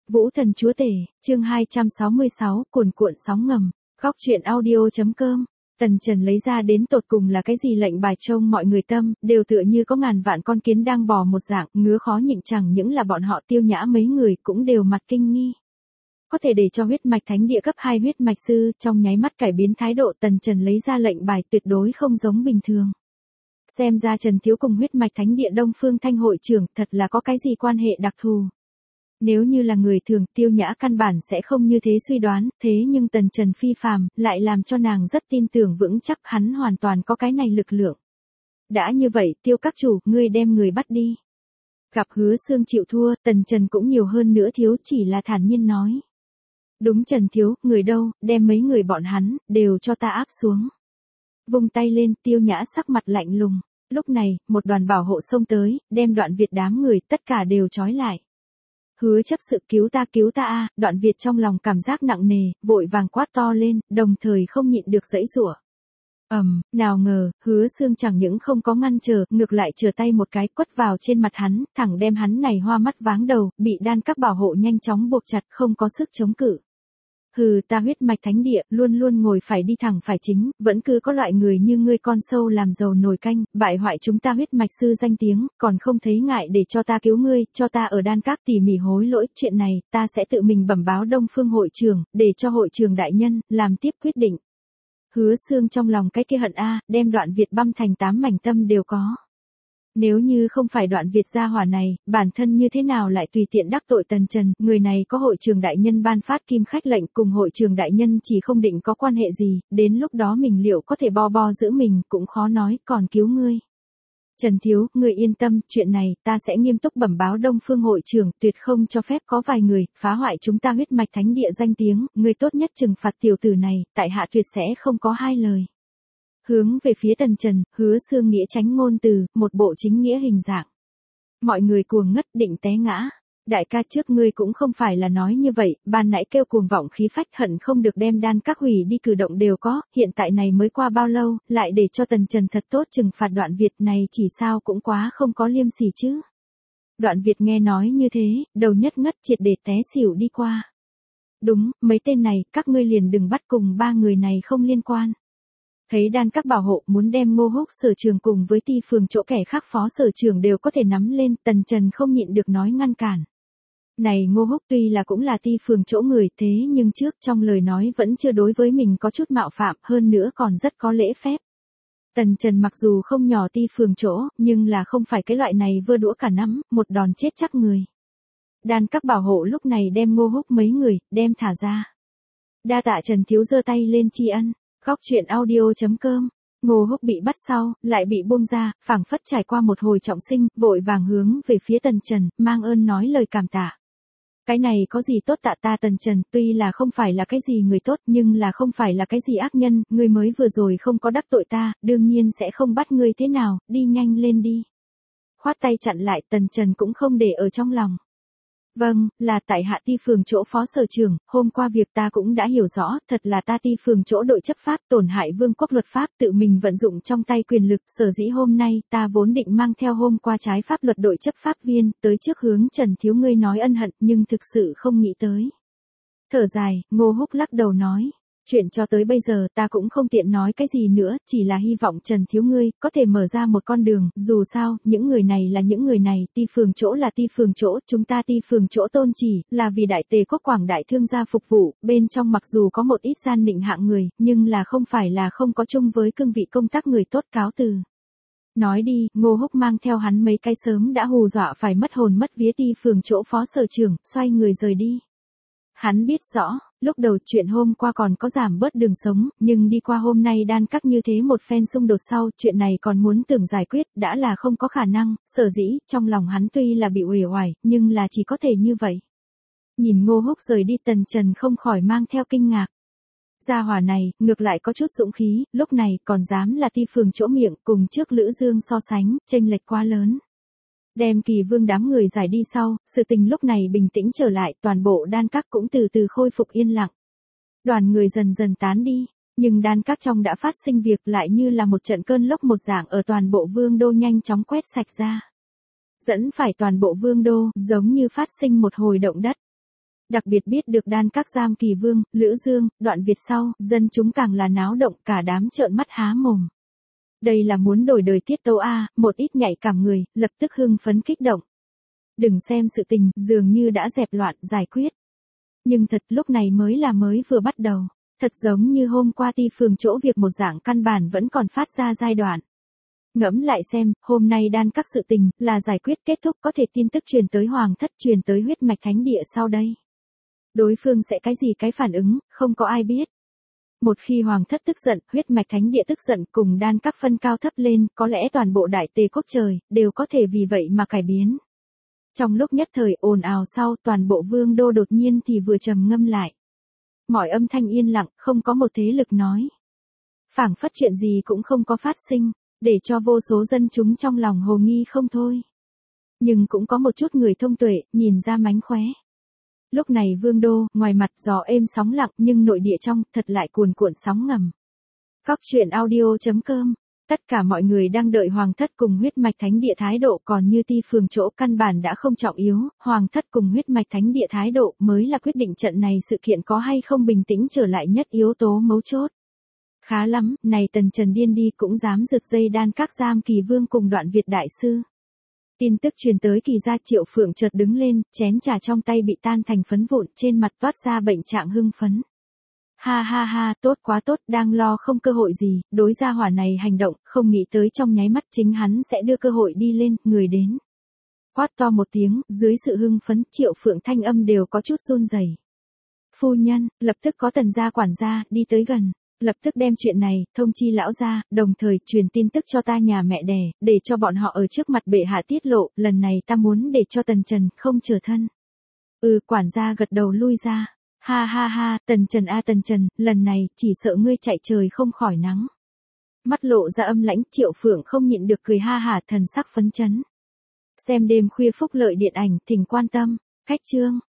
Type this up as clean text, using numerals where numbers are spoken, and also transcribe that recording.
Vũ thần chúa tể, chương 266, cuồn cuộn sóng ngầm, góc truyện audio.com. Tần Trần lấy ra đến tột cùng là cái gì lệnh bài trông mọi người tâm, đều tựa như có ngàn vạn con kiến đang bò một dạng, ngứa khó nhịn, chẳng những là bọn họ Tiêu Nhã mấy người cũng đều mặt kinh nghi. Có thể để cho huyết mạch thánh địa cấp 2 huyết mạch sư trong nháy mắt cải biến thái độ. Tần Trần lấy ra lệnh bài tuyệt đối không giống bình thường. Xem ra Trần Thiếu cùng huyết mạch thánh địa Đông Phương Thanh hội trưởng thật là có cái gì quan hệ đặc thù. Nếu như là người thường, Tiêu Nhã căn bản sẽ không như thế suy đoán, thế nhưng Tần Trần phi phàm, lại làm cho nàng rất tin tưởng vững chắc hắn hoàn toàn có cái này lực lượng. Đã như vậy, Tiêu các chủ, ngươi đem người bắt đi. Gặp Hứa Xương chịu thua, Tần Trần cũng nhiều hơn nữa thiếu chỉ là thản nhiên nói. Đúng Trần Thiếu, người đâu, đem mấy người bọn hắn, đều cho ta áp xuống. Vung tay lên, Tiêu Nhã sắc mặt lạnh lùng. Lúc này, một đoàn bảo hộ xông tới, đem Đoạn Việt đám người tất cả đều trói lại. Hứa chấp sự cứu ta a. Đoạn Việt trong lòng cảm giác nặng nề, vội vàng quát to lên, đồng thời không nhịn được giãy giụa. Nào ngờ, Hứa Xương chẳng những không có ngăn trở, ngược lại trở tay một cái quất vào trên mặt hắn, thẳng đem hắn này hoa mắt váng đầu, bị đan các bảo hộ nhanh chóng buộc chặt, không có sức chống cự. Hừ, ta huyết mạch thánh địa, luôn luôn ngồi phải đi thẳng phải chính, vẫn cứ có loại người như ngươi con sâu làm dầu nồi canh, bại hoại chúng ta huyết mạch sư danh tiếng, còn không thấy ngại để cho ta cứu ngươi, cho ta ở đan các tỉ mỉ hối lỗi, chuyện này, ta sẽ tự mình bẩm báo Đông Phương hội trưởng, để cho hội trưởng đại nhân, làm tiếp quyết định. Hứa Xương trong lòng cái kia hận đem Đoạn Việt băm thành 8 mảnh tâm đều có. Nếu như không phải Đoạn Việt gia hỏa này, bản thân như thế nào lại tùy tiện đắc tội Tần Trần, người này có hội trưởng đại nhân ban phát kim khách lệnh, cùng hội trưởng đại nhân chỉ không định có quan hệ gì, đến lúc đó mình liệu có thể bo giữ mình, cũng khó nói, còn cứu ngươi. Trần Thiếu, ngươi yên tâm, chuyện này, ta sẽ nghiêm túc bẩm báo Đông Phương hội trưởng, tuyệt không cho phép có vài người, phá hoại chúng ta huyết mạch thánh địa danh tiếng, ngươi tốt nhất trừng phạt tiểu tử này, tại hạ tuyệt sẽ không có hai lời. Hướng về phía Tần Trần, Hứa Xương nghĩa tránh ngôn từ, một bộ chính nghĩa hình dạng. Mọi người cuồng ngất định té ngã. Đại ca trước ngươi cũng không phải là nói như vậy, ban nãy kêu cuồng vọng khí phách hận không được đem đan các hủy đi cử động đều có, hiện tại này mới qua bao lâu, lại để cho Tần Trần thật tốt trừng phạt Đoạn Việt này chỉ sao cũng quá không có liêm sỉ chứ. Đoạn Việt nghe nói như thế, đầu nhất ngất triệt để té xỉu đi qua. Đúng, mấy tên này, các ngươi liền đừng bắt cùng ba người này không liên quan. Thấy đan các bảo hộ muốn đem Ngô Húc sở trường cùng với Ti Phường chỗ kẻ khác phó sở trường đều có thể nắm lên, Tần Trần không nhịn được nói ngăn cản. Này Ngô Húc tuy là cũng là Ti Phường chỗ người thế nhưng trước trong lời nói vẫn chưa đối với mình có chút mạo phạm, hơn nữa còn rất có lễ phép. Tần Trần mặc dù không nhỏ Ti Phường chỗ, nhưng là không phải cái loại này vơ đũa cả nắm, một đòn chết chắc người. Đan các bảo hộ lúc này đem Ngô Húc mấy người, đem thả ra. Đa tạ Trần Thiếu giơ tay lên tri ân. Góc truyện audio.com. Ngô Húc bị bắt sau, lại bị buông ra, phảng phất trải qua một hồi trọng sinh, vội vàng hướng về phía Tần Trần, mang ơn nói lời cảm tạ. Cái này có gì tốt tạ ta Tần Trần, tuy là không phải là cái gì người tốt, nhưng là không phải là cái gì ác nhân, ngươi mới vừa rồi không có đắc tội ta, đương nhiên sẽ không bắt ngươi thế nào, đi nhanh lên đi. Khoát tay chặn lại, Tần Trần cũng không để ở trong lòng. Vâng, là tại hạ Ti Phường chỗ phó sở trưởng, hôm qua việc ta cũng đã hiểu rõ, thật là ta Ti Phường chỗ đội chấp pháp tổn hại vương quốc luật pháp tự mình vận dụng trong tay quyền lực, sở dĩ hôm nay ta vốn định mang theo hôm qua trái pháp luật đội chấp pháp viên, tới trước hướng Trần Thiếu ngươi nói ân hận, nhưng thực sự không nghĩ tới. Thở dài, Ngô Húc lắc đầu nói. Chuyện cho tới bây giờ ta cũng không tiện nói cái gì nữa, chỉ là hy vọng Trần Thiếu ngươi có thể mở ra một con đường, dù sao, những người này là những người này, Ti Phường chỗ là Ti Phường chỗ, chúng ta Ti Phường chỗ tôn chỉ, là vì đại tề quốc quảng đại thương gia phục vụ, bên trong mặc dù có một ít gian nịnh hạng người, nhưng là không phải là không có chung với cương vị công tác người tốt cáo từ. Nói đi, Ngô Húc mang theo hắn mấy cái sớm đã hù dọa phải mất hồn mất vía Ti Phường chỗ phó sở trưởng, xoay người rời đi. Hắn biết rõ, lúc đầu chuyện hôm qua còn có giảm bớt đường sống, nhưng đi qua hôm nay đan các như thế một phen xung đột sau, chuyện này còn muốn tưởng giải quyết, đã là không có khả năng, sở dĩ, trong lòng hắn tuy là bị uể oải, nhưng là chỉ có thể như vậy. Nhìn Ngô Húc rời đi Tần Trần không khỏi mang theo kinh ngạc. Gia hỏa này, ngược lại có chút dũng khí, lúc này còn dám là Ti Phường chỗ miệng, cùng trước Lữ Dương so sánh, chênh lệch quá lớn. Đem Kỳ Vương đám người giải đi sau, sự tình lúc này bình tĩnh trở lại, toàn bộ đan các cũng từ từ khôi phục yên lặng. Đoàn người dần dần tán đi, nhưng đan các trong đã phát sinh việc lại như là một trận cơn lốc một dạng ở toàn bộ vương đô nhanh chóng quét sạch ra. Dẫn phải toàn bộ vương đô, giống như phát sinh một hồi động đất. Đặc biệt biết được đan các giam Kỳ Vương, Lữ Dương, Đoạn Việt sau, dân chúng càng là náo động, cả đám trợn mắt há mồm. Đây là muốn đổi đời tiết tấu a, một ít nhạy cảm người, lập tức hưng phấn kích động. Đừng xem sự tình, dường như đã dẹp loạn, giải quyết. Nhưng thật lúc này mới vừa bắt đầu. Thật giống như hôm qua Ti Phường chỗ việc một dạng căn bản vẫn còn phát ra giai đoạn. Ngẫm lại xem, hôm nay đan các sự tình, là giải quyết kết thúc có thể tin tức truyền tới Hoàng thất truyền tới huyết mạch thánh địa sau đây. Đối phương sẽ cái gì cái phản ứng, không có ai biết. Một khi Hoàng thất tức giận, huyết mạch thánh địa tức giận cùng đan các phân cao thấp lên, có lẽ toàn bộ đại tề quốc trời, đều có thể vì vậy mà cải biến. Trong lúc nhất thời ồn ào sau, toàn bộ vương đô đột nhiên thì vừa trầm ngâm lại. Mọi âm thanh yên lặng, không có một thế lực nói. Phảng phất chuyện gì cũng không có phát sinh, để cho vô số dân chúng trong lòng hồ nghi không thôi. Nhưng cũng có một chút người thông tuệ, nhìn ra mánh khóe. Lúc này vương đô, ngoài mặt gió êm sóng lặng nhưng nội địa trong, thật lại cuồn cuộn sóng ngầm. Góc truyện audio.com. Tất cả mọi người đang đợi Hoàng thất cùng huyết mạch thánh địa thái độ, còn như Ti Phường chỗ căn bản đã không trọng yếu, Hoàng thất cùng huyết mạch thánh địa thái độ mới là quyết định trận này sự kiện có hay không bình tĩnh trở lại nhất yếu tố mấu chốt. Khá lắm, này Tần Trần điên đi cũng dám rượt dây đan các giam Kỳ Vương cùng Đoạn Việt đại sư. Tin tức truyền tới Kỳ gia Triệu Phượng chợt đứng lên, chén trà trong tay bị tan thành phấn vụn, trên mặt toát ra bệnh trạng hưng phấn. Ha ha ha, tốt quá tốt, đang lo không cơ hội gì, đối gia hỏa này hành động, không nghĩ tới trong nháy mắt chính hắn sẽ đưa cơ hội đi lên, người đến. Quát to một tiếng, dưới sự hưng phấn, Triệu Phượng thanh âm đều có chút run rẩy. Phu nhân, lập tức có Tần gia quản gia, đi tới gần. Lập tức đem chuyện này, thông chi lão gia, đồng thời truyền tin tức cho ta nhà mẹ đẻ, để cho bọn họ ở trước mặt bệ hạ tiết lộ, lần này ta muốn để cho Tần Trần không trở thân. Quản gia gật đầu lui ra. Ha ha ha, Tần Trần a Tần Trần, lần này, chỉ sợ ngươi chạy trời không khỏi nắng. Mắt lộ ra âm lãnh, Triệu Phượng không nhịn được cười ha hả, thần sắc phấn chấn. Xem đêm khuya phúc lợi điện ảnh, thỉnh quan tâm, cách chương.